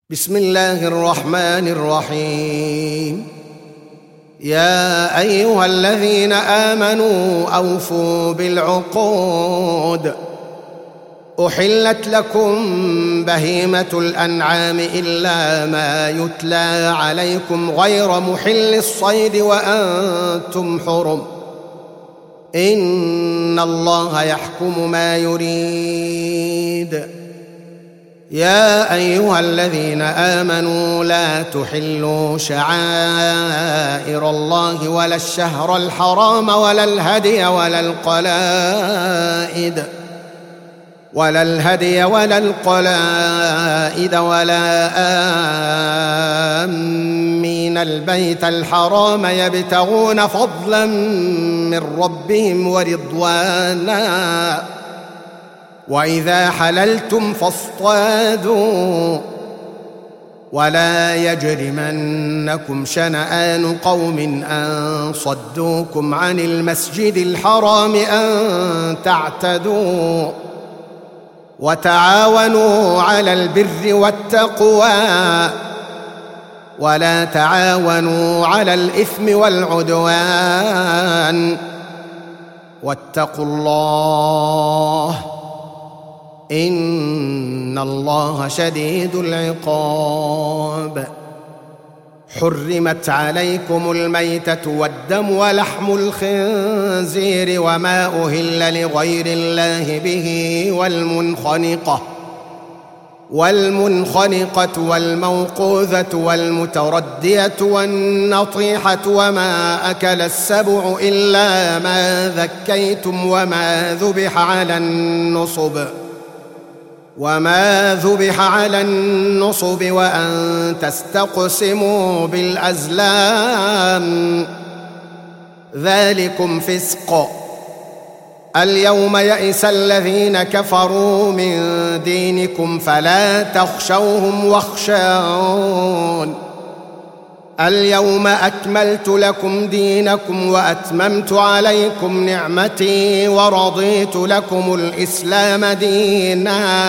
بسم الله الرحمن الرحيم. يا أيها الذين آمنوا أوفوا بالعقود. أحلت لكم بهيمة الأنعام إلا ما يتلى عليكم غير محل الصيد وأنتم حرم. إن الله يحكم ما يريد. يا أيها الذين آمنوا لا تحلوا شعائر الله ولا الشهر الحرام ولا الهدي ولا القلائد ولا آمين البيت الحرام يبتغون فضلا من ربهم ورضوانا. وإذا حللتم فاصطادوا ولا يجرمنكم شنآن قوم أن صدوكم عن المسجد الحرام أن تعتدوا. وتعاونوا على البر والتقوى ولا تعاونوا على الإثم والعدوان. واتقوا الله إن الله شديد العقاب. حرمت عليكم الميتة والدم ولحم الخنزير وما أهل لغير الله به والمنخنقة والموقوذة والمتردية والنطيحة وما أكل السبع إلا ما ذكيتم وما ذبح على النصب وأن تستقسموا بالأزلام ذلكم فسق. اليوم يئس الذين كفروا من دينكم فلا تخشوهم واخشون. اليوم أكملت لكم دينكم وأتممت عليكم نعمتي ورضيت لكم الإسلام دينا.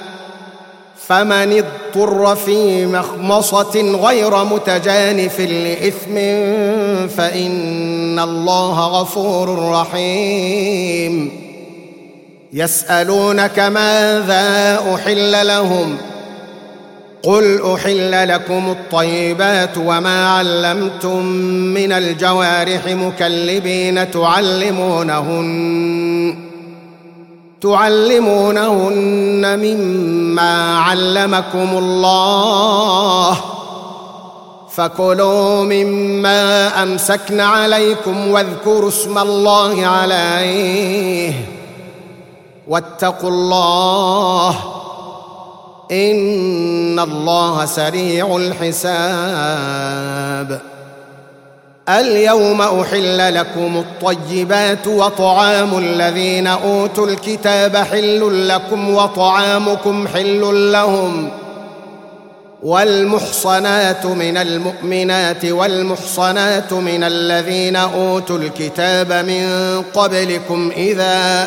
فمن اضطر في مخمصة غير متجانف لإثم فإن الله غفور رحيم. يسألونك ماذا أحل لهم قل أحل لكم الطيبات وما علمتم من الجوارح مكلبين تعلمونهن مما علمكم الله فكلوا مما أمسكن عليكم واذكروا اسم الله عليه واتقوا الله إن الله سريع الحساب. اليوم أحل لكم الطيبات وطعام الذين أوتوا الكتاب حل لكم وطعامكم حل لهم. والمحصنات من المؤمنات والمحصنات من الذين أوتوا الكتاب من قبلكم إذا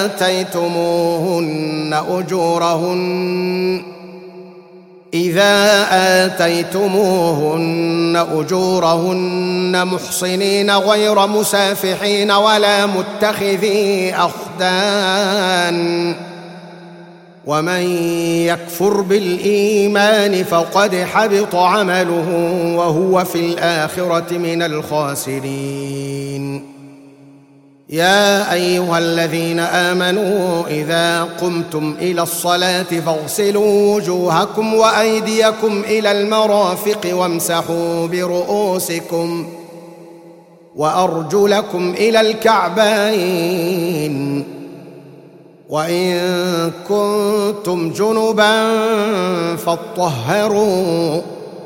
آتيتموهن أجورهن محصنين غير مسافحين ولا متخذي أخدان. ومن يكفر بالإيمان فقد حبط عمله وهو في الآخرة من الخاسرين. يا أيها الذين آمنوا إذا قمتم إلى الصلاة فاغسلوا وجوهكم وأيديكم إلى المرافق وامسحوا برؤوسكم وأرجلكم إلى الكعبين. وإن كنتم جنبا فاطهروا.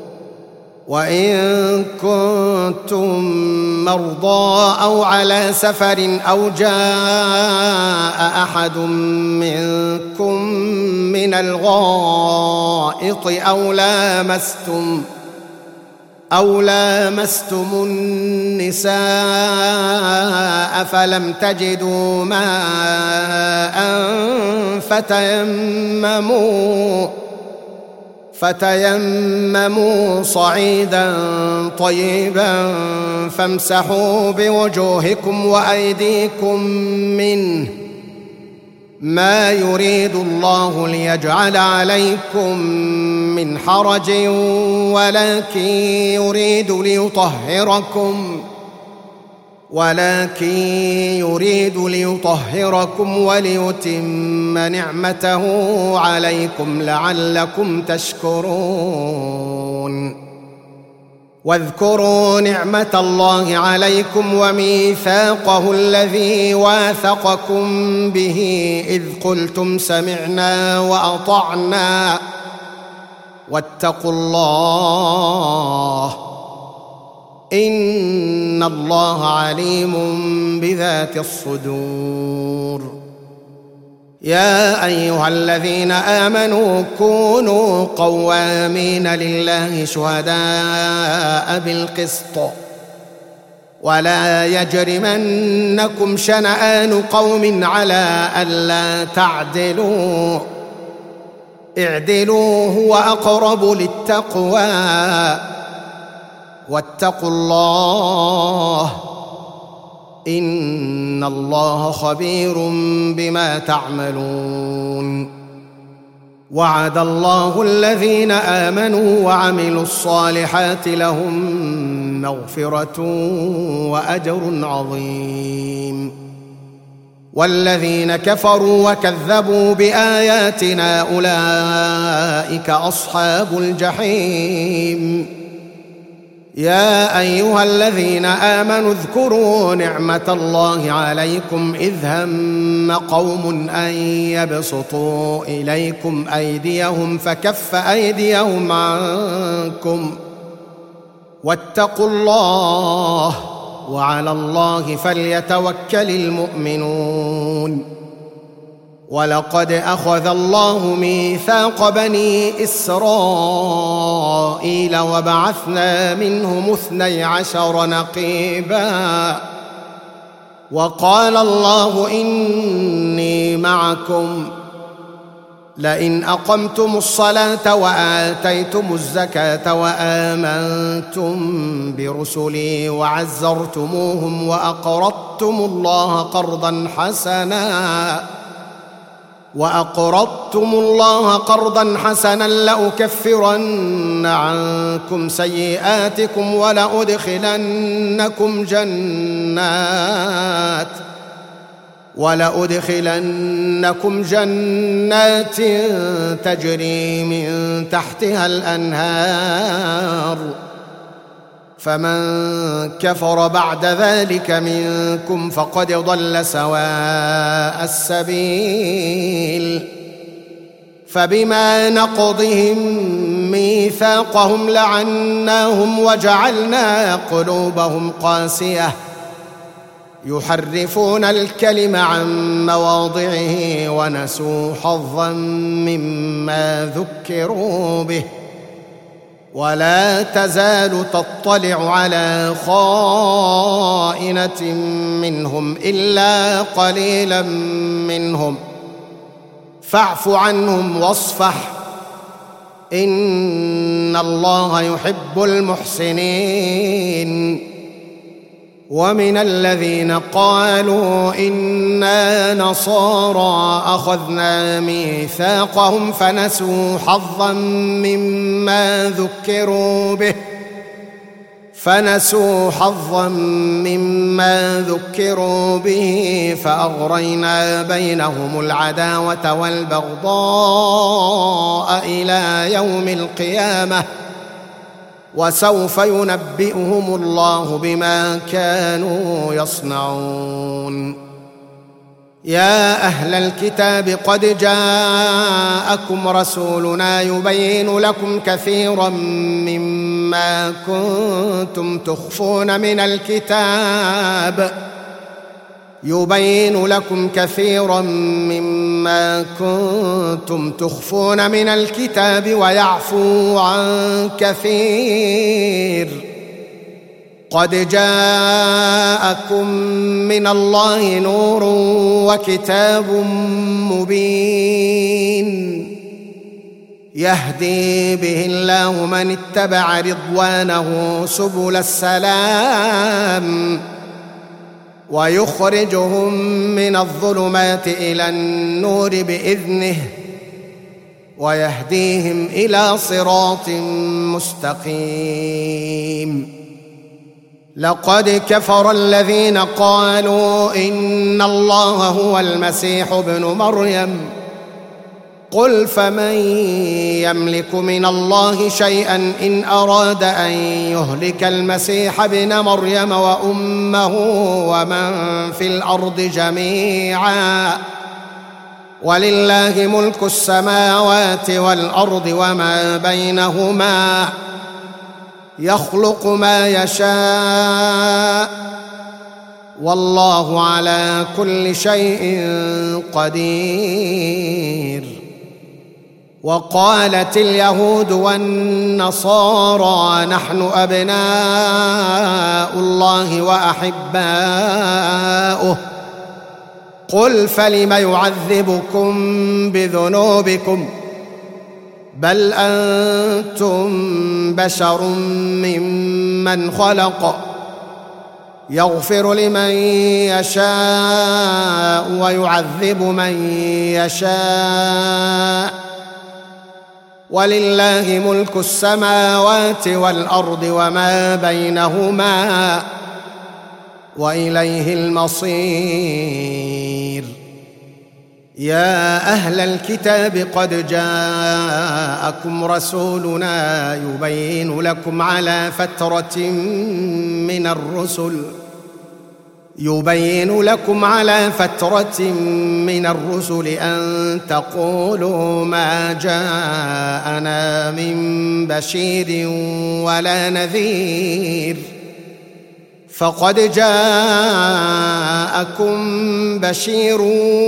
وإن كنتم مرضى أو على سفر أو جاء أحد منكم من الغائط أو لامستم النساء فلم تجدوا ماء فتيمموا صعيدا طيبا فامسحوا بوجوهكم وأيديكم منه، ما يريد الله ليجعل عليكم من حرج ولكن يريد ليطهركم وليتم نعمته عليكم لعلكم تشكرون. واذكروا نعمة الله عليكم وميثاقه الذي واثقكم به إذ قلتم سمعنا وأطعنا واتقوا الله إن الله عليم بذات الصدور. يا أيها الذين آمنوا كونوا قوامين لله شهداء بالقسط ولا يجرمنكم شنآن قوم على ألا تعدلوا، اعدلوا هو أقرب للتقوى واتقوا الله إن الله خبير بما تعملون. وعد الله الذين آمنوا وعملوا الصالحات لهم مغفرة وأجر عظيم. والذين كفروا وكذبوا بآياتنا أولئك أصحاب الجحيم. يا أيها الذين آمنوا اذكروا نعمة الله عليكم إذ هم قوم أن يبسطوا إليكم أيديهم فكف أيديهم عنكم واتقوا الله وعلى الله فليتوكل المؤمنون. ولقد أخذ الله ميثاق بني إسرائيل وبعثنا منهم 12 نقيبا وقال الله إني معكم لئن أقمتم الصلاة وآتيتم الزكاة وآمنتم برسلي وعزرتموهم وأقرضتم الله قرضا حسنا لأكفرن عنكم سيئاتكم ولأدخلنكم جنات تجري من تحتها الأنهار فمن كفر بعد ذلك منكم فقد ضل سواء السبيل. فبما نقضهم ميثاقهم لعناهم وجعلنا قلوبهم قاسية يحرفون الكلم عن مواضعه ونسوا حظا مما ذكروا به. ولا تزال تطلع على خائنة منهم إلا قليلا منهم فاعف عنهم واصفح إن الله يحب المحسنين. ومن الذين قالوا إنا نصارى أخذنا ميثاقهم فنسوا حظا مما ذكروا به فأغرينا بينهم العداوة والبغضاء إلى يوم القيامة وسوف ينبئهم الله بما كانوا يصنعون. يا أهل الكتاب قد جاءكم رسولنا يبين لكم كثيرا مما كنتم تخفون من الكتاب ويعفو عن كثير. قد جاءكم من الله نور وكتاب مبين يهدي به الله من اتبع رضوانه سبل السلام ويخرجهم من الظلمات إلى النور بإذنه ويهديهم إلى صراط مستقيم. لقد كفر الذين قالوا إن الله هو المسيح ابن مريم قل فمن يملك من الله شيئا إن أراد أن يهلك المسيح ابن مريم وأمه ومن في الأرض جميعا ولله ملك السماوات والأرض وما بينهما يخلق ما يشاء والله على كل شيء قدير. وقالت اليهود والنصارى نحن أبناء الله وأحباؤه قل فلم يعذبكم بذنوبكم بل أنتم بشر ممن خلق يغفر لمن يشاء ويعذب من يشاء ولله ملك السماوات والأرض وما بينهما وإليه المصير. يا أهل الكتاب قد جاءكم رسولنا يبين لكم على فترة من الرسل أن تقولوا ما جاءنا من بشير ولا نذير فقد جاءكم بشير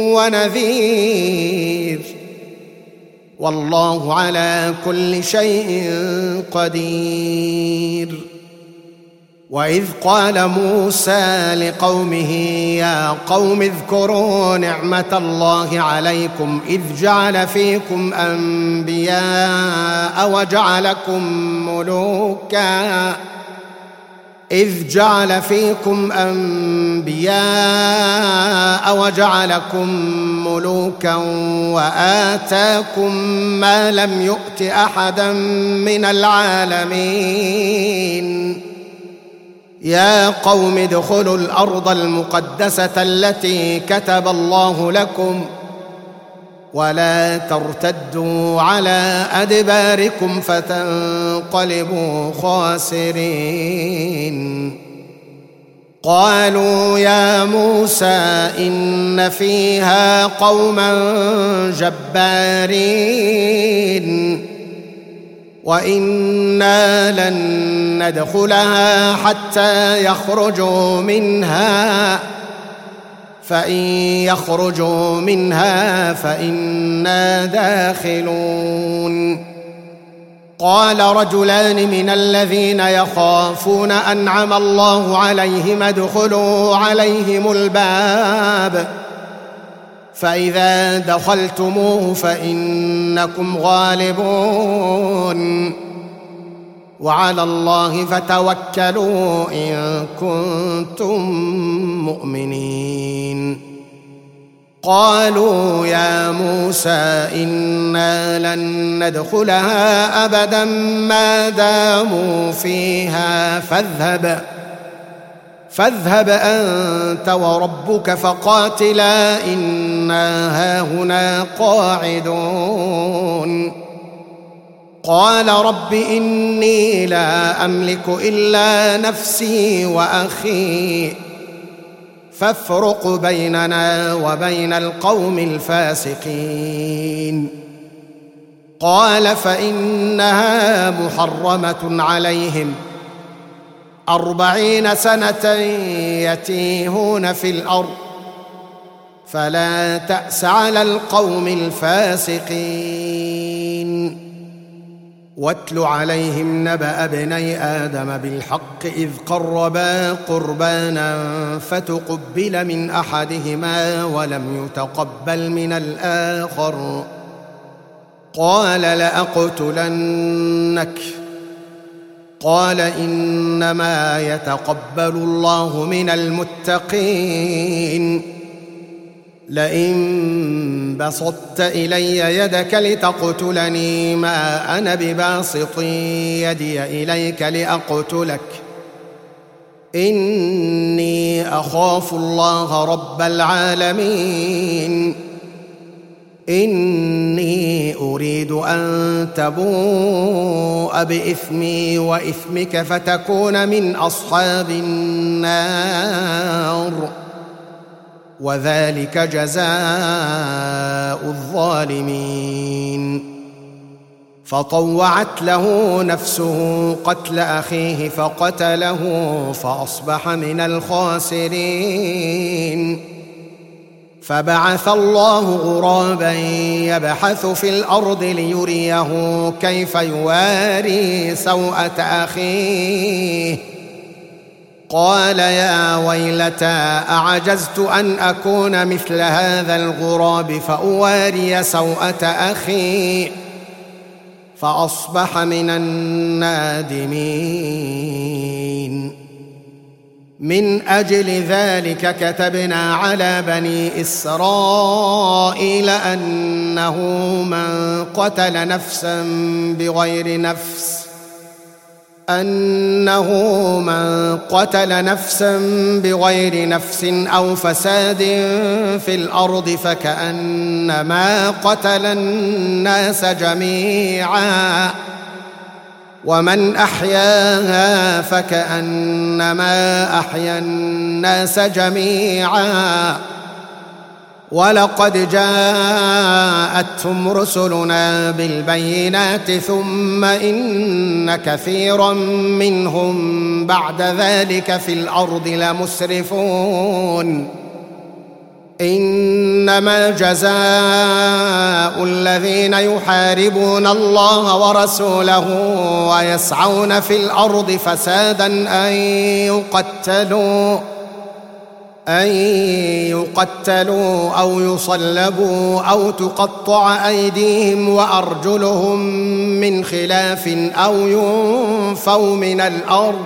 ونذير والله على كل شيء قدير. وإذ قال موسى لقومه يا قوم اذكروا نعمة الله عليكم إذ جعل فيكم أنبياء وجعلكم ملوكا وآتاكم ما لم يؤت أحدا من العالمين. يا قوم ادخلوا الأرض المقدسة التي كتب الله لكم ولا ترتدوا على أدباركم فتنقلبوا خاسرين. قالوا يا موسى إن فيها قوما جبارين وإنا لن ندخلها حتى يخرجوا منها فإن يخرجوا منها فإنا داخلون. قال رجلان من الذين يخافون أنعم الله عليهم ادخلوا عليهم الباب فإذا دخلتموه فإنكم غالبون وعلى الله فتوكلوا إن كنتم مؤمنين. قالوا يا موسى إنا لن ندخلها أبدا ما داموا فيها فاذهب أنت وربك فقاتلا إنا هاهنا قاعدون. قال رب إني لا أملك إلا نفسي وأخي فافرق بيننا وبين القوم الفاسقين. قال فإنها محرمة عليهم 40 سنة يتيهون في الأرض فلا تأس على القوم الفاسقين. واتل عليهم نبأ ابني آدم بالحق إذ قربا قربانا فتقبل من أحدهما ولم يتقبل من الآخر قال لأقتلنك. قال إنما يتقبل الله من المتقين. لئن بسطت إلي يدك لتقتلني ما أنا بباسط يدي إليك لأقتلك، إني أخاف الله رب العالمين. إني أريد أن تبوء بإثمي وإثمك فتكون من أصحاب النار، وذلك جزاء الظالمين. فطوعت له نفسه قتل أخيه فقتله فأصبح من الخاسرين. فبعث الله غرابا يبحث في الأرض ليريه كيف يواري سوءة أخيه. قال يا ويلتى أعجزت أن أكون مثل هذا الغراب فأواري سوءة أخي، فأصبح من النادمين. من أجل ذلك كتبنا على بني إسرائيل أنه من قتل نفسا بغير نفس أو فساد في الأرض فكأنما قتل الناس جميعا، ومن أحياها فكأنما أحيا الناس جميعا. ولقد جاءتهم رسلنا بالبينات ثم إن كثيرا منهم بعد ذلك في الأرض لمسرفون. إنما جزاء الذين يحاربون الله ورسوله ويسعون في الأرض فسادا أن يقتلوا أو يصلبوا أو تقطع أيديهم وأرجلهم من خلاف أو ينفوا من الأرض،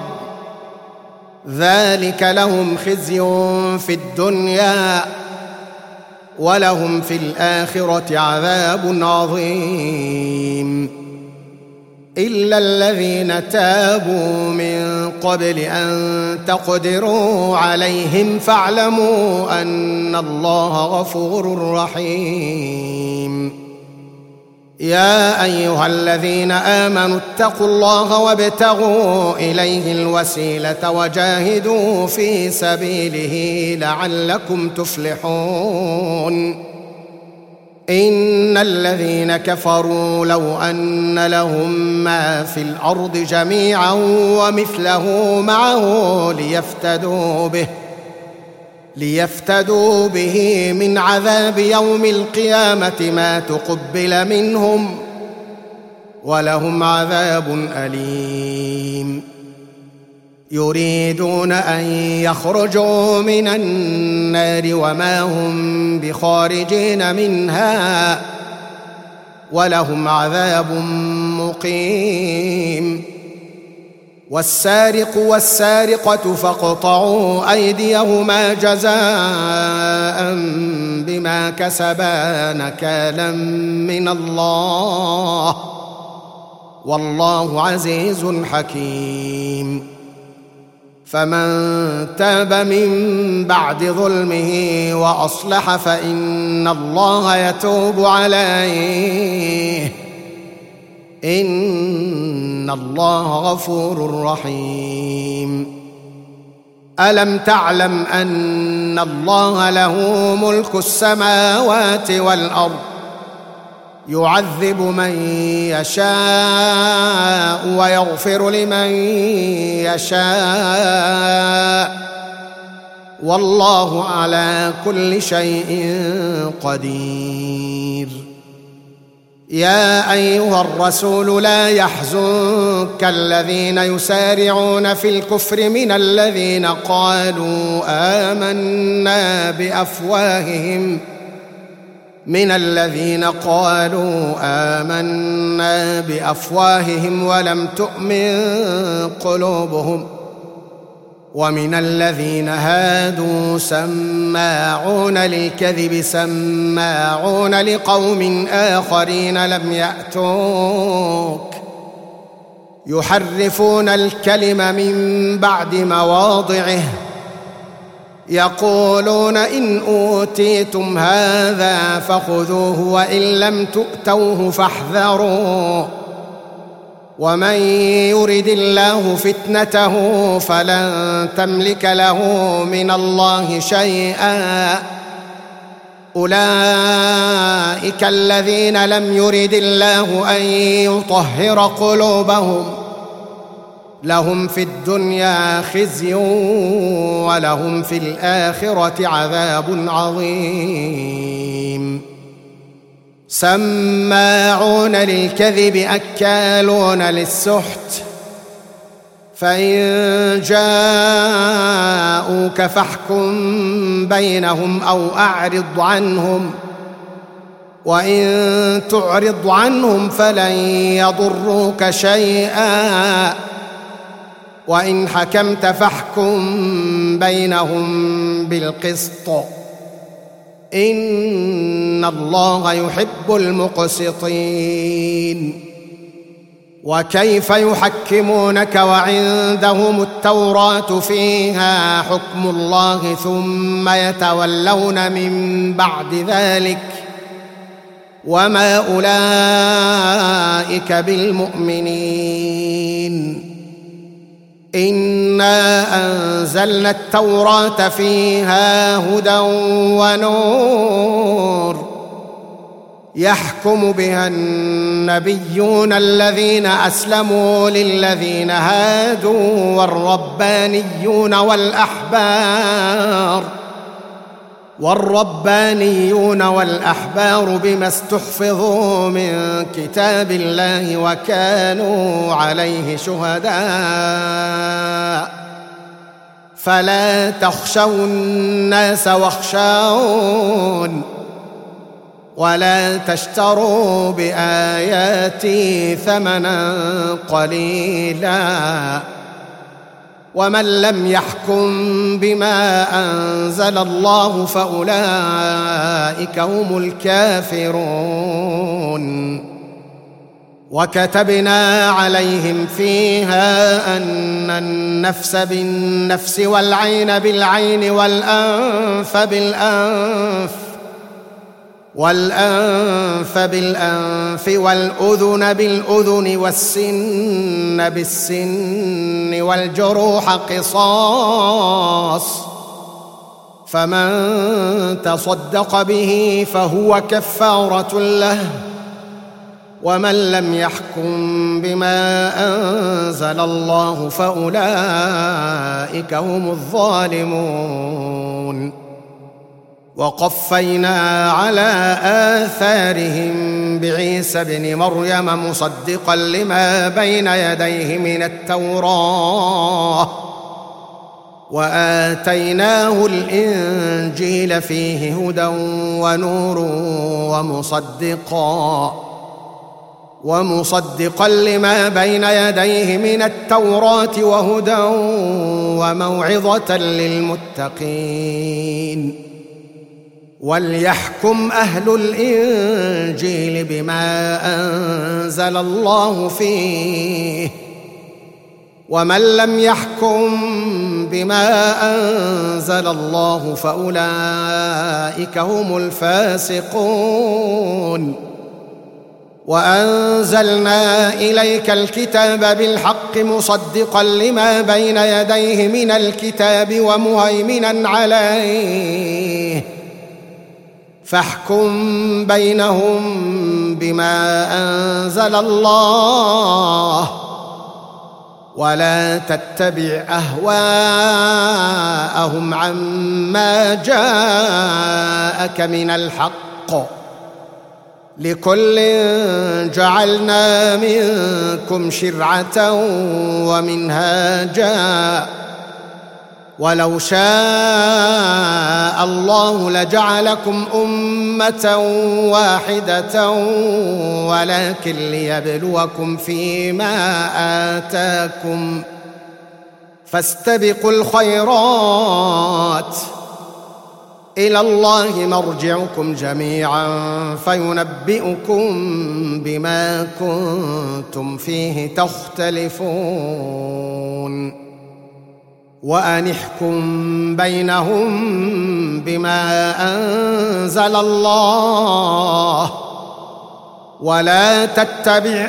ذلك لهم خزي في الدنيا ولهم في الآخرة عذاب عظيم. إلا الذين تابوا من قبل أن تقدروا عليهم فاعلموا أن الله غفور رحيم. يا أيها الذين آمنوا اتقوا الله وابتغوا إليه الوسيلة وجاهدوا في سبيله لعلكم تفلحون. إن الذين كفروا لو أن لهم ما في الأرض جميعا ومثله معه ليفتدوا به من عذاب يوم القيامة ما تقبل منهم ولهم عذاب أليم. يريدون أن يخرجوا من النار وما هم بخارجين منها ولهم عذاب مقيم. والسارق والسارقة فاقطعوا أيديهما جزاء بما كسبا نكالا من الله والله عزيز حكيم. فمن تاب من بعد ظلمه وأصلح فإن الله يتوب عليه إن الله غفور رحيم. ألم تعلم أن الله له ملك السماوات والأرض يعذب من يشاء ويغفر لمن يشاء والله على كل شيء قدير. يا أيها الرسول لا يحزنك الذين يسارعون في الكفر من الذين قالوا آمنا بأفواههم من الذين قالوا آمنا بأفواههم ولم تؤمن قلوبهم ومن الذين هادوا سماعون للكذب سماعون لقوم آخرين لم يأتوك يحرفون الكلم من بعد مواضعه يقولون إن أوتيتم هذا فخذوه وإن لم تؤتوه فاحذروا ومن يرد الله فتنته فلن تملك له من الله شيئا أولئك الذين لم يرد الله أن يطهر قلوبهم لهم في الدنيا خزي ولهم في الآخرة عذاب عظيم سماعون للكذب أكالون للسحت فإن جاءوك فاحكم بينهم أو أعرض عنهم وإن تعرض عنهم فلن يضروك شيئا وإن حكمت فاحكم بينهم بالقسط إن الله يحب المقسطين وكيف يحكمونك وعندهم التوراة فيها حكم الله ثم يتولون من بعد ذلك وما أولئك بالمؤمنين إنا أنزلنا التوراة فيها هدى ونور يحكم بها النبيون الذين أسلموا للذين هادوا والربانيون والأحبار بما استحفظوا من كتاب الله وكانوا عليه شهداء فلا تخشوا الناس واخشون ولا تشتروا بآياتي ثمنا قليلا ومن لم يحكم بما أنزل الله فأولئك هم الكافرون وكتبنا عليهم فيها أن النفس بالنفس والعين بالعين والأنف بالأنف والأذن بالأذن والسن بالسن والجروح قصاص فمن تصدق به فهو كفارة له ومن لم يحكم بما أنزل الله فأولئك هم الظالمون وقفينا على آثارهم بعيسى ابن مريم مصدقا لما بين يديه من التوراة وآتيناه الإنجيل فيه هدى ونور ومصدقا لما بين يديه من التوراة وهدى وموعظة للمتقين وليحكم أهل الإنجيل بما أنزل الله فيه ومن لم يحكم بما أنزل الله فأولئك هم الفاسقون وأنزلنا إليك الكتاب بالحق مصدقا لما بين يديه من الكتاب ومهيمنا عليه فاحكم بينهم بما أنزل الله ولا تتبع أهواءهم عما جاءك من الحق لكل جعلنا منكم شرعة ومنهاجا ولو شاء الله لجعلكم أمة واحدة ولكن ليبلوكم فيما آتاكم فاستبقوا الخيرات إلى الله مرجعكم جميعا فينبئكم بما كنتم فيه تختلفون وأن احكم بينهم بما أنزل الله ولا تتبع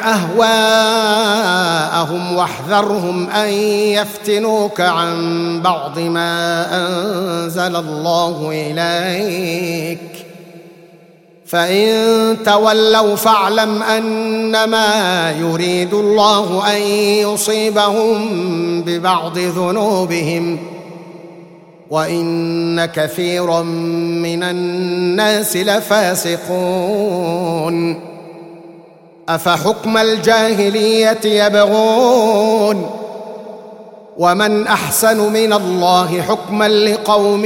أهواءهم واحذرهم أن يفتنوك عن بعض ما أنزل الله إليك فإن تولوا فاعلم أنما يريد الله أن يصيبهم ببعض ذنوبهم وإن كثيرا من الناس لفاسقون أفحكم الجاهلية يبغون ومن أحسن من الله حكما لقوم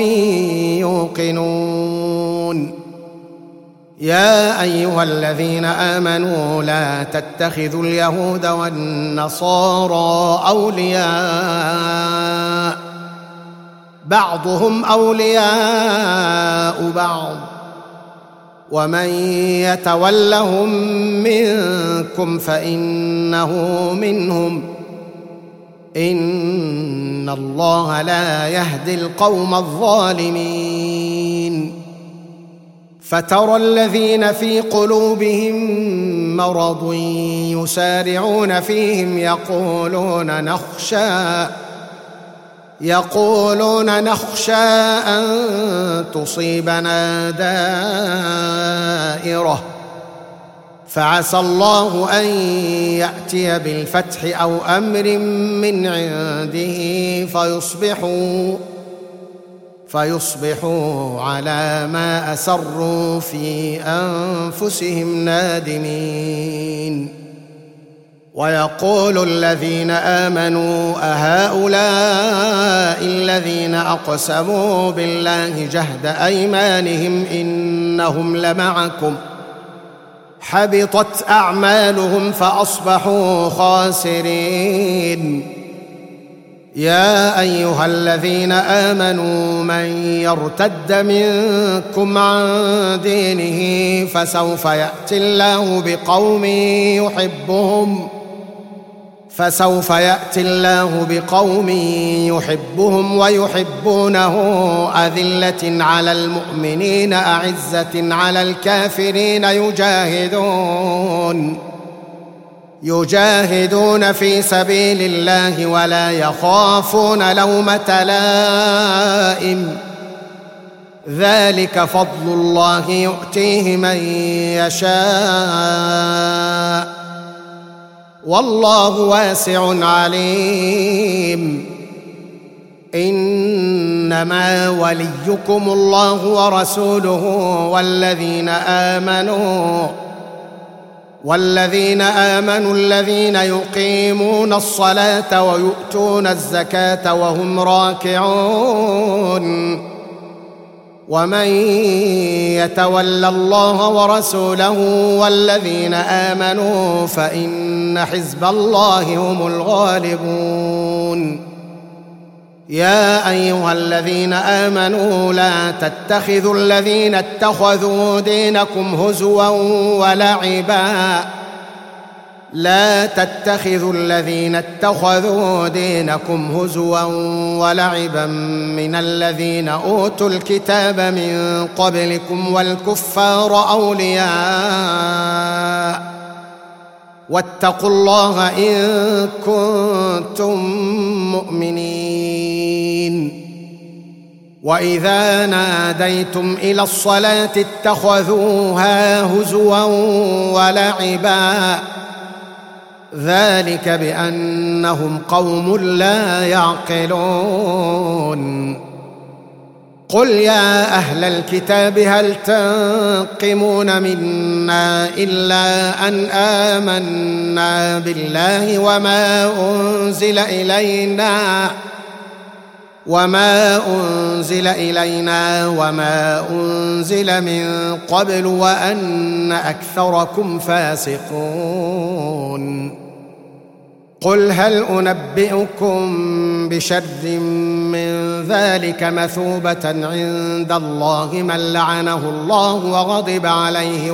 يوقنون يا أيها الذين آمنوا لا تتخذوا اليهود والنصارى أولياء بعضهم أولياء بعض ومن يتولهم منكم فإنه منهم إن الله لا يهدي القوم الظالمين فترى الذين في قلوبهم مرض يسارعون فيهم يقولون نخشى أن تصيبنا دائرة فعسى الله أن يأتي بالفتح أو أمر من عنده فيصبحوا على ما أسروا في أنفسهم نادمين ويقول الذين آمنوا أهؤلاء الذين أقسموا بالله جهد أيمانهم إنهم لمعكم حبطت أعمالهم فأصبحوا خاسرين يا أيها الذين آمنوا من يرتد منكم عن دينه فسوف يأتي الله بقوم يحبهم ويحبونه أذلة على المؤمنين أعزة على الكافرين يجاهدون في سبيل الله ولا يخافون لومة لائم ذلك فضل الله يؤتيه من يشاء والله واسع عليم إنما وليكم الله ورسوله والذين آمنوا الذين يقيمون الصلاة ويؤتون الزكاة وهم راكعون ومن يتول الله ورسوله والذين آمنوا فإن حزب الله هم الغالبون يا أيها الذين آمنوا لا تتخذوا الذين اتخذوا دينكم هزوا ولعبا من الذين أوتوا الكتاب من قبلكم والكفار أولياء واتقوا الله إن كنتم مؤمنين وإذا ناديتم إلى الصلاة اتخذوها هزوا ولعبا ذلك بأنهم قوم لا يعقلون قل يا أهل الكتاب هل تنقمون منا إلا أن آمنا بالله وما أنزل إلينا وما أنزل إلينا وما أنزل من قبل وأن أكثركم فاسقون. قل هل أنبئكم بشر من ذلك مثوبة عند الله من لعنه الله وغضب عليه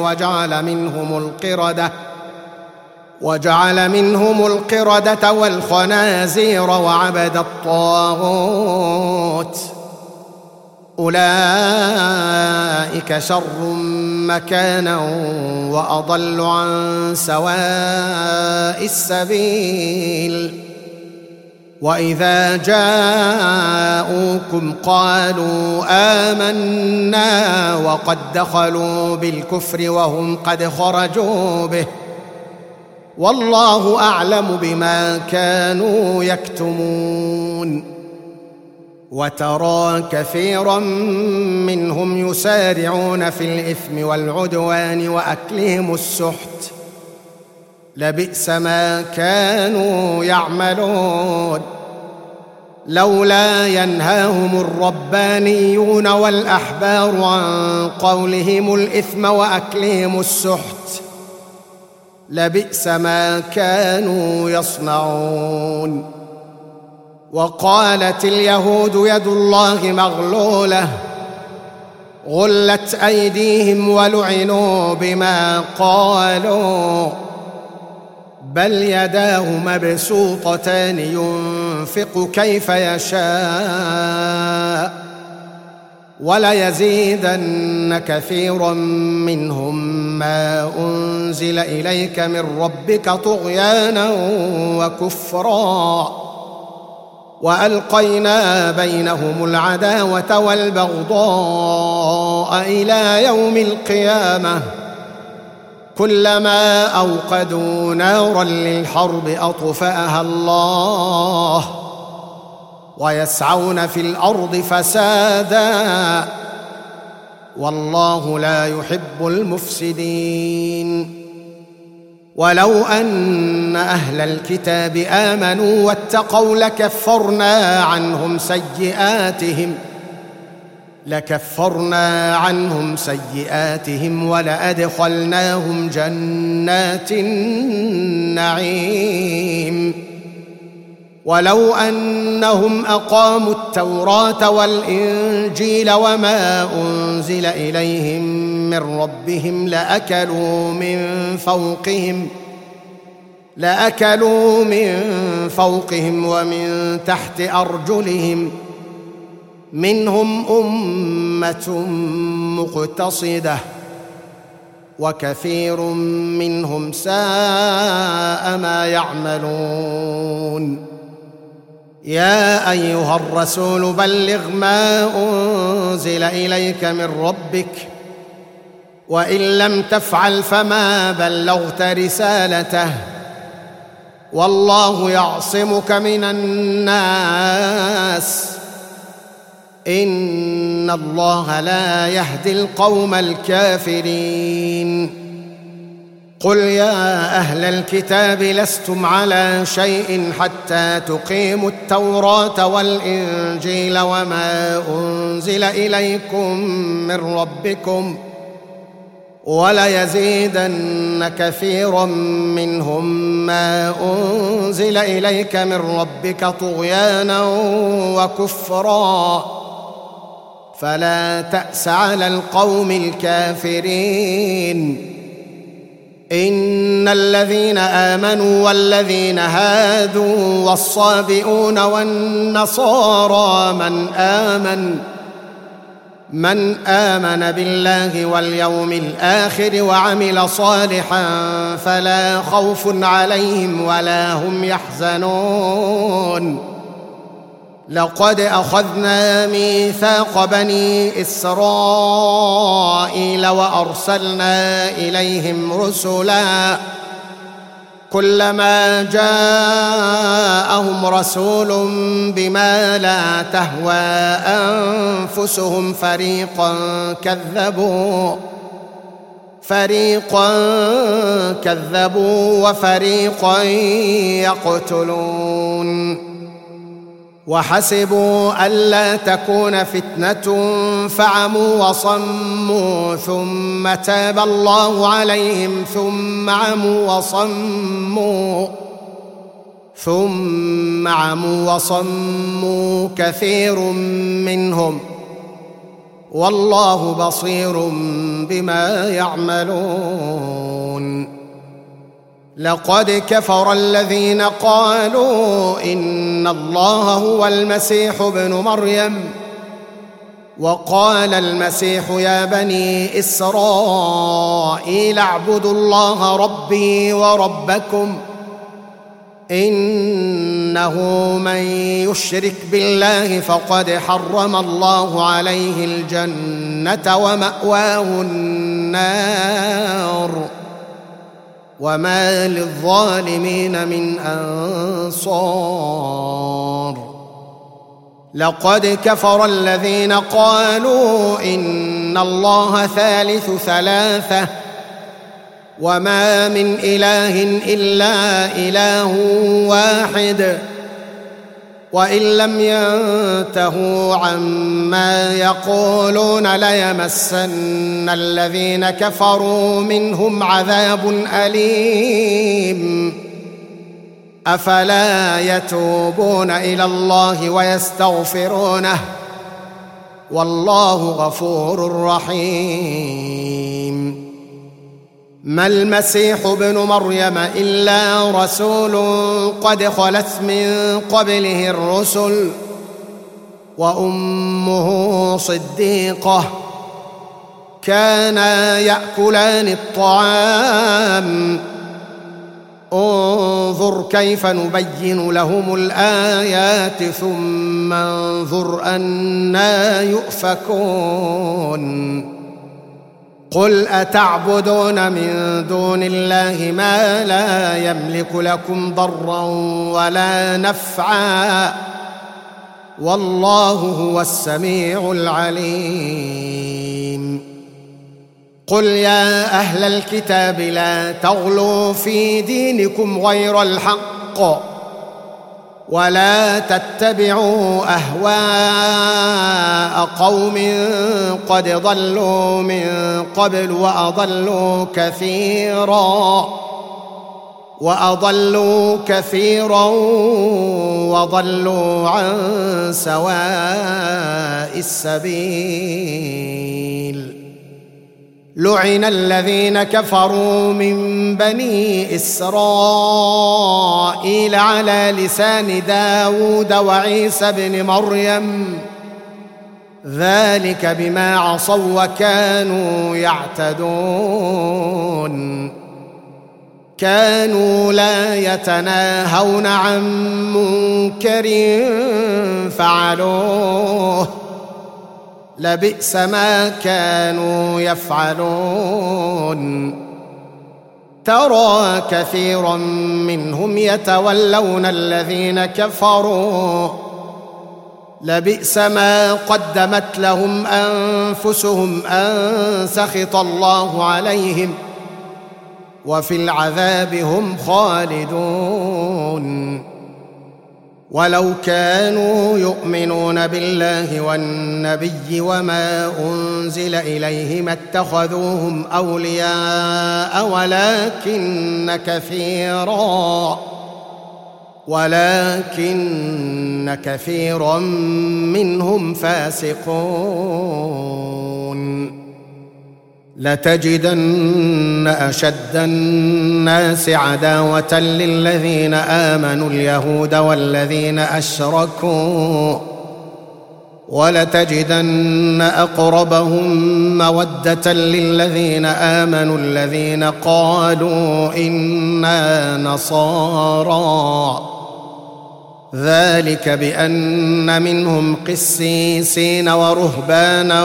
وجعل منهم القردة والخنازير وعبد الطاغوت أولئك شر مكانا وأضل عن سواء السبيل. وإذا جاءوكم قالوا آمنا وقد دخلوا بالكفر وهم قد خرجوا به والله أعلم بما كانوا يكتمون. وترى كثيرا منهم يسارعون في الإثم والعدوان وأكلهم السحت لبئس ما كانوا يعملون. لولا ينهاهم الربانيون والأحبار عن قولهم الإثم وأكلهم السحت لبئس ما كانوا يصنعون. وقالت اليهود يد الله مغلولة غلت أيديهم ولعنوا بما قالوا بل يداه مبسوطتان ينفق كيف يشاء وليزيدن كثيرا منهم ما أنزل إليك من ربك طغيانا وكفرا وألقينا بينهم العداوة والبغضاء إلى يوم القيامة كلما أوقدوا نارا للحرب أطفأها الله ويسعون في الأرض فسادا والله لا يحب المفسدين. ولو أن أهل الكتاب آمنوا واتقوا لكفرنا عنهم سيئاتهم ولأدخلناهم جنات النعيم. ولو أنهم أقاموا التوراة والإنجيل وما أنزل إليهم من ربهم لأكلوا من فوقهم ومن تحت أرجلهم منهم أمة مقتصدة وكثير منهم ساء ما يعملون. يا أيها الرسول بلغ ما أنزل إليك من ربك وإن لم تفعل فما بلغت رسالته والله يعصمك من الناس إن الله لا يهدي القوم الكافرين. قل يا أهل الكتاب لستم على شيء حتى تقيموا التوراة والإنجيل وما أنزل إليكم من ربكم وليزيدن كثيرا منهم ما أنزل إليك من ربك طغيانا وكفرا فلا تأس على القوم الكافرين. إن الذين آمنوا والذين هادوا والصابئون والنصارى من آمن بالله واليوم الآخر وعمل صالحا فلا خوف عليهم ولا هم يحزنون. لقد أخذنا ميثاق بني إسرائيل وأرسلنا إليهم رسلا كلما جاءهم رسول بما لا تهوى أنفسهم فريقا كذبوا وفريقا يقتلون. وحسبوا ألا تكون فتنة فعموا وصموا ثم تاب الله عليهم ثم عموا وصموا كثير منهم والله بصير بما يعملون. لقد كفر الذين قالوا إن الله هو المسيح ابن مريم وقال المسيح يا بني إسرائيل اعبدوا الله ربي وربكم إنه من يشرك بالله فقد حرم الله عليه الجنة ومأواه النار وما للظالمين من أنصار. لقد كفر الذين قالوا إن الله ثالث ثلاثة وما من إله إلا إله واحد وإن لم ينتهوا عما يقولون ليمسن الذين كفروا منهم عذاب أليم. أفلا يتوبون إلى الله ويستغفرونه والله غفور رحيم. ما المسيح ابن مريم إلا رسول قد خلت من قبله الرسل وأمه صديقة كانا يأكلان الطعام انظر كيف نبين لهم الآيات ثم انظر أنى يؤفكون. قل أتعبدون من دون الله ما لا يملك لكم ضرا ولا نفعا والله هو السميع العليم. قل يا أهل الكتاب لا تغلوا في دينكم غير الحق ولا تتبعوا أهواء قوم قد ضلوا من قبل وأضلوا كثيرا وضلوا عن سواء السبيل. لعن الذين كفروا من بني إسرائيل على لسان داود وعيسى بن مريم ذلك بما عصوا وكانوا يعتدون. كانوا لا يتناهون عن منكر فعلوه لبئس ما كانوا يفعلون. ترى كثيرا منهم يتولون الذين كفروا لبئس ما قدمت لهم أنفسهم أن سخط الله عليهم وفي العذاب هم خالدون. ولو كانوا يؤمنون بالله والنبي وما أنزل إليه ما اتخذوهم أولياء ولكن كثيرا منهم فاسقون. لتجدن أشد الناس عداوة للذين آمنوا اليهود والذين أشركوا ولتجدن أقربهم مودة للذين آمنوا الذين قالوا إنا نصارى ذلك بأن منهم قسيسين ورهبانا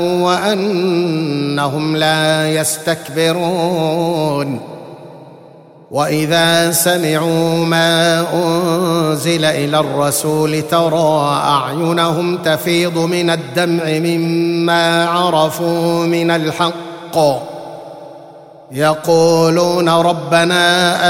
وأنهم لا يستكبرون. وإذا سمعوا ما أنزل إلى الرسول ترى أعينهم تفيض من الدمع مما عرفوا من الحق يقولون ربنا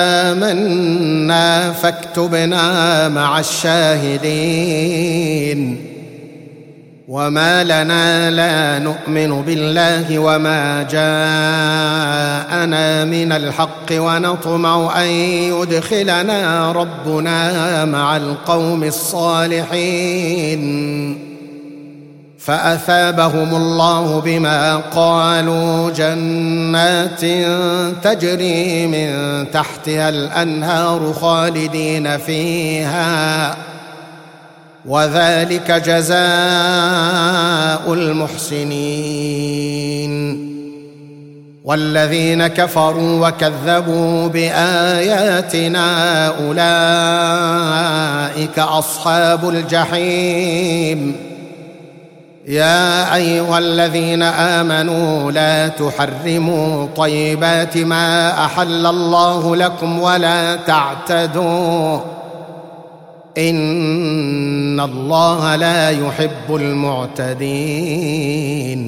آمنا فاكتبنا مع الشاهدين وما لنا لا نؤمن بالله وما جاءنا من الحق ونطمع أن يدخلنا ربنا مع القوم الصالحين فأثابهم الله بما قالوا جنات تجري من تحتها الأنهار خالدين فيها وذلك جزاء المحسنين والذين كفروا وكذبوا بآياتنا أولئك أصحاب الجحيم يا أيها الذين آمنوا لا تحرموا طيبات ما أحل الله لكم ولا تعتدوا إن الله لا يحب المعتدين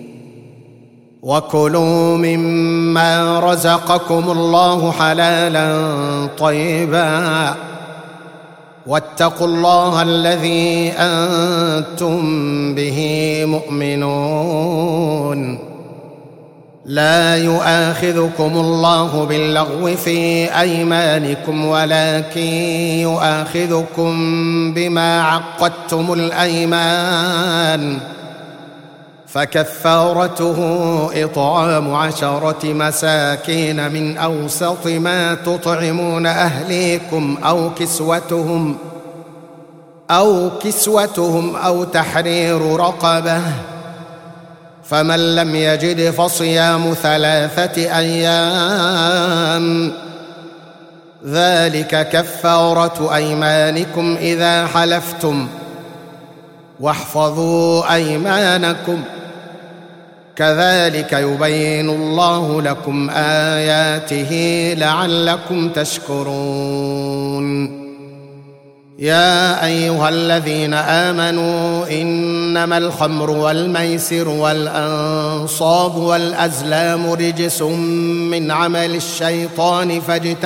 وكلوا مما رزقكم الله حلالا طيبا واتقوا الله الذي أنتم به مؤمنون لا يؤاخذكم الله باللغو في أيمانكم ولكن يؤاخذكم بما عقدتم الأيمان فكفارته إطعام 10 مساكين من أوسط ما تطعمون أهليكم أو كسوتهم أو تحرير رقبة فمن لم يجد فصيام 3 أيام ذلك كفارة أيمانكم إذا حلفتم واحفظوا أيمانكم كذلك يبين الله لكم آياته لعلكم تشكرون يا أيها الذين آمنوا إنما الخمر والميسر والأنصاب والأزلام رجس من عمل الشيطان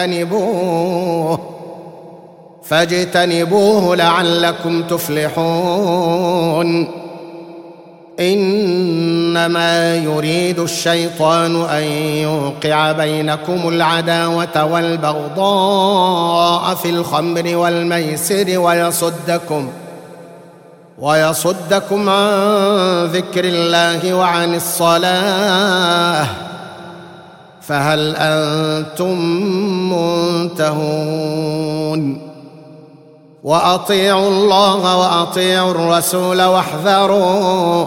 فاجتنبوه لعلكم تفلحون إنما يريد الشيطان أن يوقع بينكم العداوة والبغضاء في الخمر والميسر ويصدكم عن ذكر الله وعن الصلاة فهل أنتم منتهون وأطيعوا الله وأطيعوا الرسول واحذروا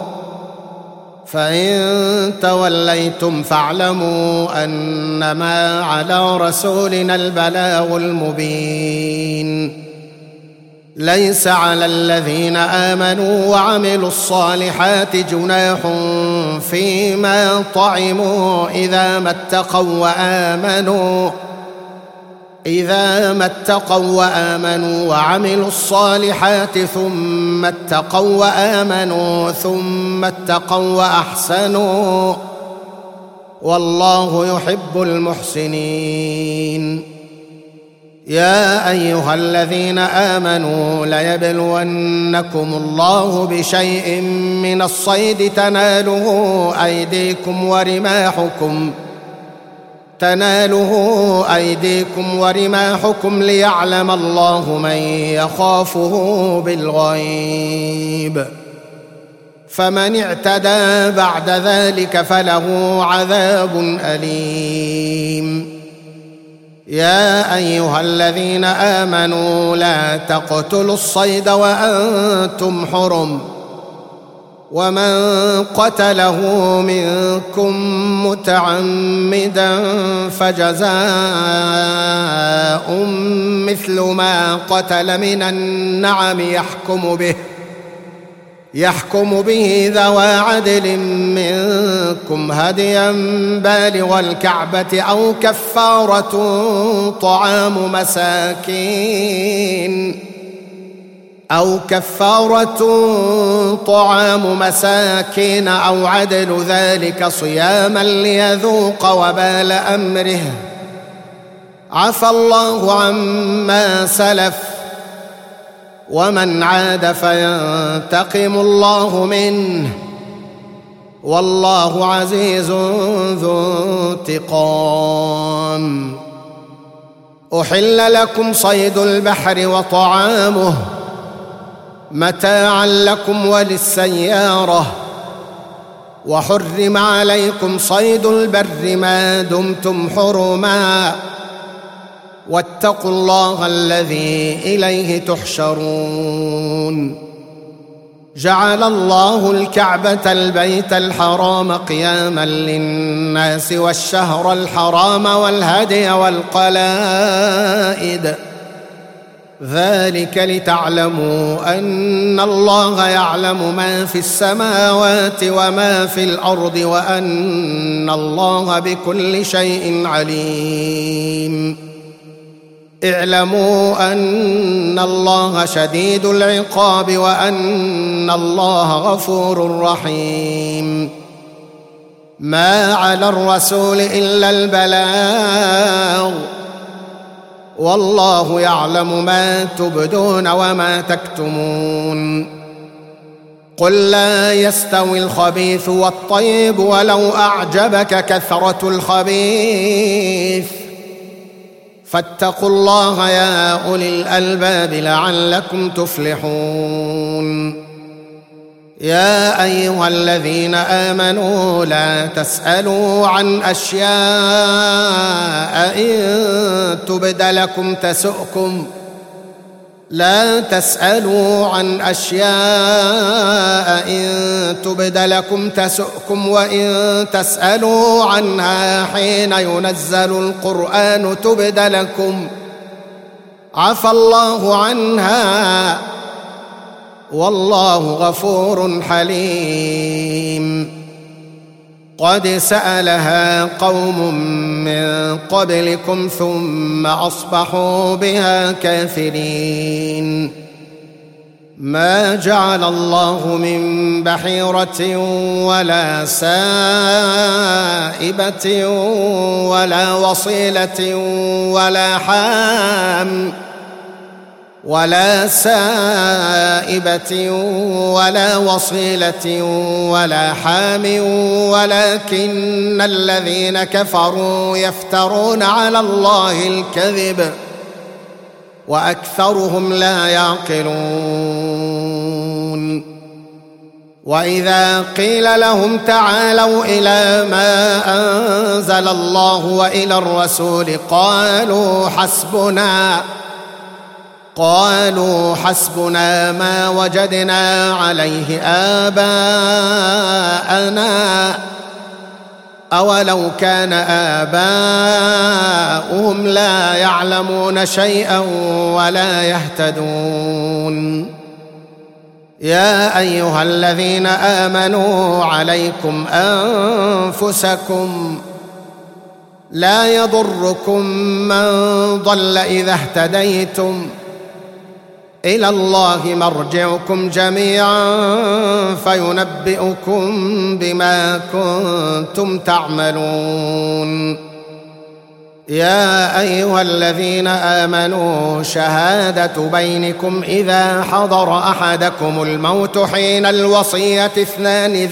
فإن توليتم فاعلموا أنما على رسولنا البلاغ المبين ليس على الذين آمنوا وعملوا الصالحات جناح فيما طعموا إذا ما اتقوا وآمنوا وعملوا الصالحات ثم اتقوا وآمنوا ثم اتقوا وأحسنوا والله يحب المحسنين يا أيها الذين آمنوا ليبلونكم الله بشيء من الصيد تناله أيديكم ورماحكم ليعلم الله من يخافه بالغيب فمن اعتدى بعد ذلك فله عذاب أليم يا أيها الذين آمنوا لا تقتلوا الصيد وأنتم حرم ومن قتله منكم متعمدا فجزاء مثل ما قتل من النعم يحكم به ذوى عدل منكم هديا بالغ الكعبة أو أو كفارة طعام مساكين أو عدل ذلك صياما ليذوق وبال أمره، عفى الله عما سلف، ومن عاد فينتقم الله منه، والله عزيز ذو انتقام. أحل لكم صيد البحر وطعامه متاعا لكم وللسيارة، وحرم عليكم صيد البر ما دمتم حرما، واتقوا الله الذي إليه تحشرون. جعل الله الكعبة البيت الحرام قياما للناس والشهر الحرام والهدي والقلائد، ذلك لتعلموا أن الله يعلم ما في السماوات وما في الأرض، وأن الله بكل شيء عليم. اعلموا أن الله شديد العقاب، وأن الله غفور رحيم. ما على الرسول إلا البلاغ، والله يعلم ما تبدون وما تكتمون. قل لا يستوي الخبيث والطيب ولو أعجبك كثرة الخبيث، فاتقوا الله يا أولي الألباب لعلكم تفلحون. يا أيها الذين آمنوا لا تسألوا عن أشياء إن تبد لكم تسؤكم، لا تسألوا عن أشياء إن تبد لكم تسؤكم، وإن تسألوا عنها حين ينزل القرآن تبد لكم عفى الله عنها، والله غفور حليم. قد سألها قوم من قبلكم ثم أصبحوا بها كافرين. ما جعل الله من بحيرة ولا سائبة ولا وصيلة ولا حام ولا سائبة ولا وصيلة ولا حام، ولكن الذين كفروا يفترون على الله الكذب، وأكثرهم لا يعقلون. وإذا قيل لهم تعالوا إلى ما أنزل الله وإلى الرسول قالوا حسبنا ما وجدنا عليه آباءنا، أولو كان آباؤهم لا يعلمون شيئا ولا يهتدون. يا أيها الذين آمنوا عليكم أنفسكم، لا يضركم من ضل إذا اهتديتم، إلى الله مرجعكم جميعا فينبئكم بما كنتم تعملون. يا أيها الذين آمنوا شهادة بينكم إذا حضر أحدكم الموت حين الوصية اثنان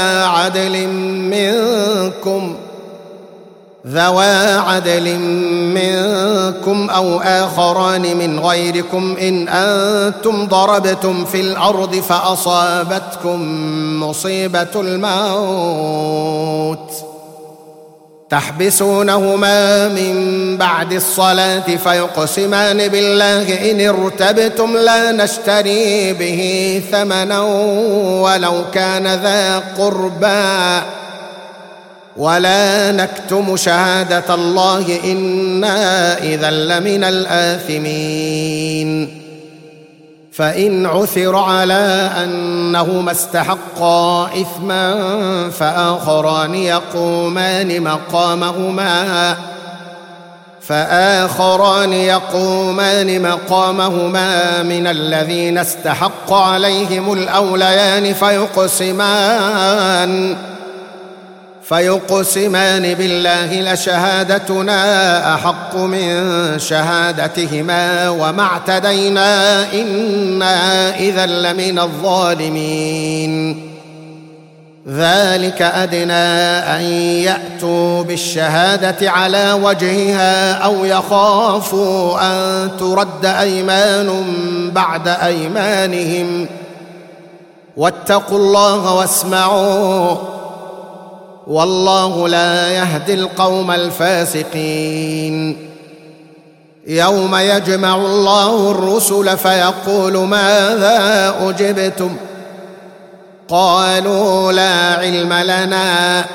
ذوى عدل منكم أو آخران من غيركم إن أنتم ضربتم في الأرض فأصابتكم مصيبة الموت تحبسونهما من بعد الصلاة فيقسمان بالله إن ارتبتم لا نشتري به ثمنا ولو كان ذا قربى ولا نكتم شهادة الله إنا إذا لمن الآثمين. فإن عثر على أنهما استحقا إثما فآخران يقومان مقامهما فآخران يقومان مقامهما من الذين استحق عليهم الأوليان فيقسمان بالله لشهادتنا أحق من شهادتهما وما اعتدينا إنا إذا لمن الظالمين. ذلك أدنى أن يأتوا بالشهادة على وجهها أو يخافوا أن ترد أيمان بعد أيمانهم واتقوا الله واسمعوا والله لا يهدي القوم الفاسقين. يوم يجمع الله الرسل فيقول ماذا أجبتم قالوا لا علم لنا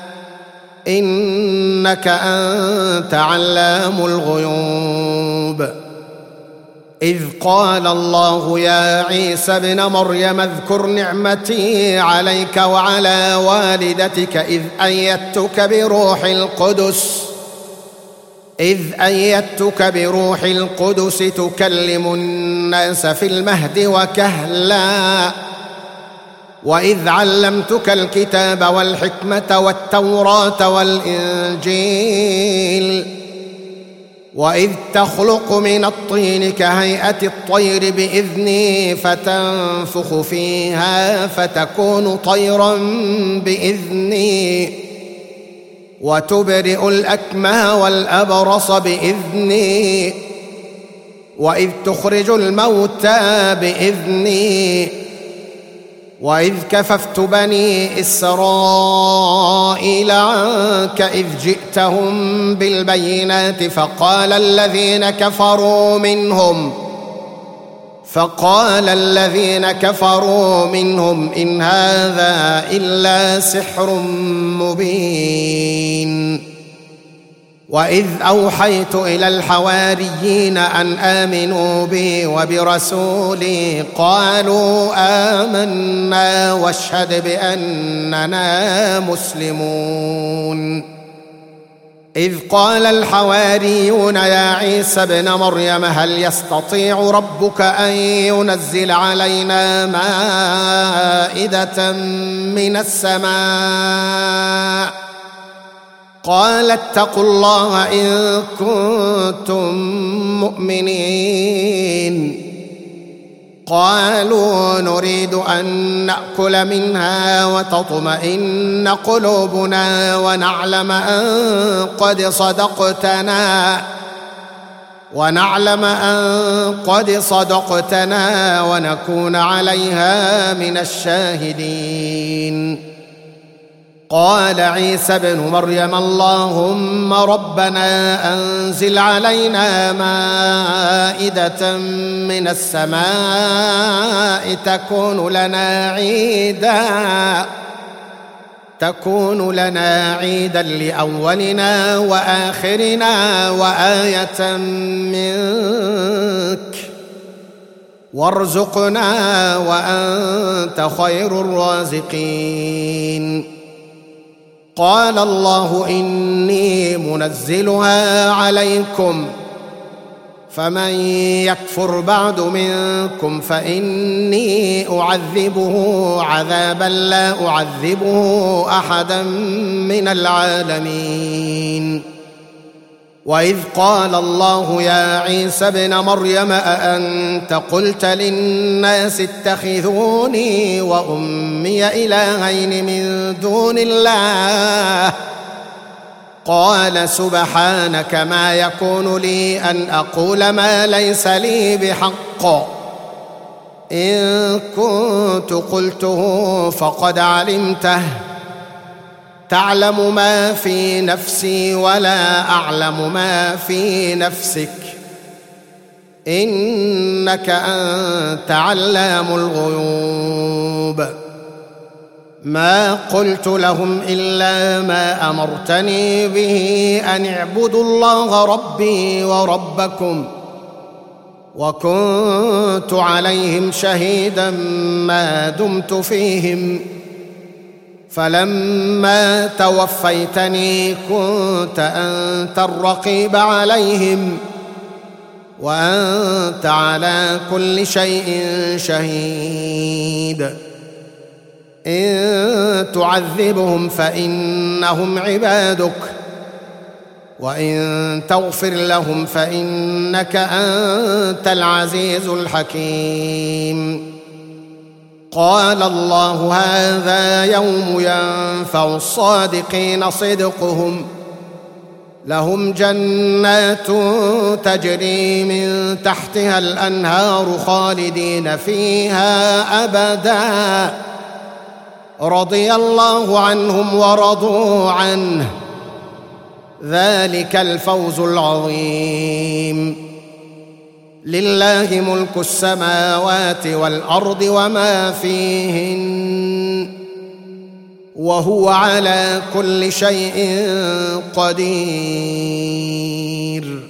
إنك أنت علام الغيوب. إذ قال الله يا عيسى ابن مريم اذكر نعمتي عليك وعلى والدتك إذ أيدتك بروح القدس تكلم الناس في المهد وكهلا وإذ علمتك الكتاب والحكمة والتوراة والإنجيل وإذ تخلق من الطين كهيئة الطير بإذني فتنفخ فيها فتكون طيرا بإذني وتبرئ الأكمه والأبرص بإذني وإذ تخرج الموتى بإذني وإذ كففت بني إسرائيل عنك إذ جئتهم بالبينات فقال الذين كفروا منهم إن هذا إلا سحر مبين. وإذ أوحيت إلى الحواريين أن آمنوا بي وبرسولي قالوا آمنا واشهد بأننا مسلمون. إذ قال الحواريون يا عيسى ابن مريم هل يستطيع ربك أن ينزل علينا مائدة من السماء قال اتقوا الله إن كنتم مؤمنين. قالوا نريد أن نأكل منها وتطمئن قلوبنا ونعلم أن قد صدقتنا ونكون عليها من الشاهدين. قال عيسى ابن مريم اللهم ربنا أنزل علينا مائدة من السماء تكون لنا عيدا لأولنا وآخرنا وآية منك وارزقنا وأنت خير الرازقين. قال الله إني منزلها عليكم فمن يكفر بعد منكم فإني أعذبه عذابا لا أعذبه أحدا من العالمين. وإذ قال الله يا عيسى ابن مريم أأنت قلت للناس اتخذوني وأمي إلهين من دون الله قال سبحانك ما يكون لي أن أقول ما ليس لي بحق إن كنت قلته فقد علمته تعلم ما في نفسي ولا أعلم ما في نفسك إنك أنت علام الغيوب. ما قلت لهم إلا ما أمرتني به أن اعبدوا الله ربي وربكم وكنت عليهم شهيدا ما دمت فيهم فلما توفيتني كنت أنت الرقيب عليهم وأنت على كل شيء شهيد إن تعذبهم فإنهم عبادك وإن تغفر لهم فإنك أنت العزيز الحكيم قال الله هذا يوم ينفع الصادقين صدقهم لهم جنات تجري من تحتها الأنهار خالدين فيها أبدا رضي الله عنهم ورضوا عنه ذلك الفوز العظيم لله ملك السماوات والأرض وما فيهن وهو على كل شيء قدير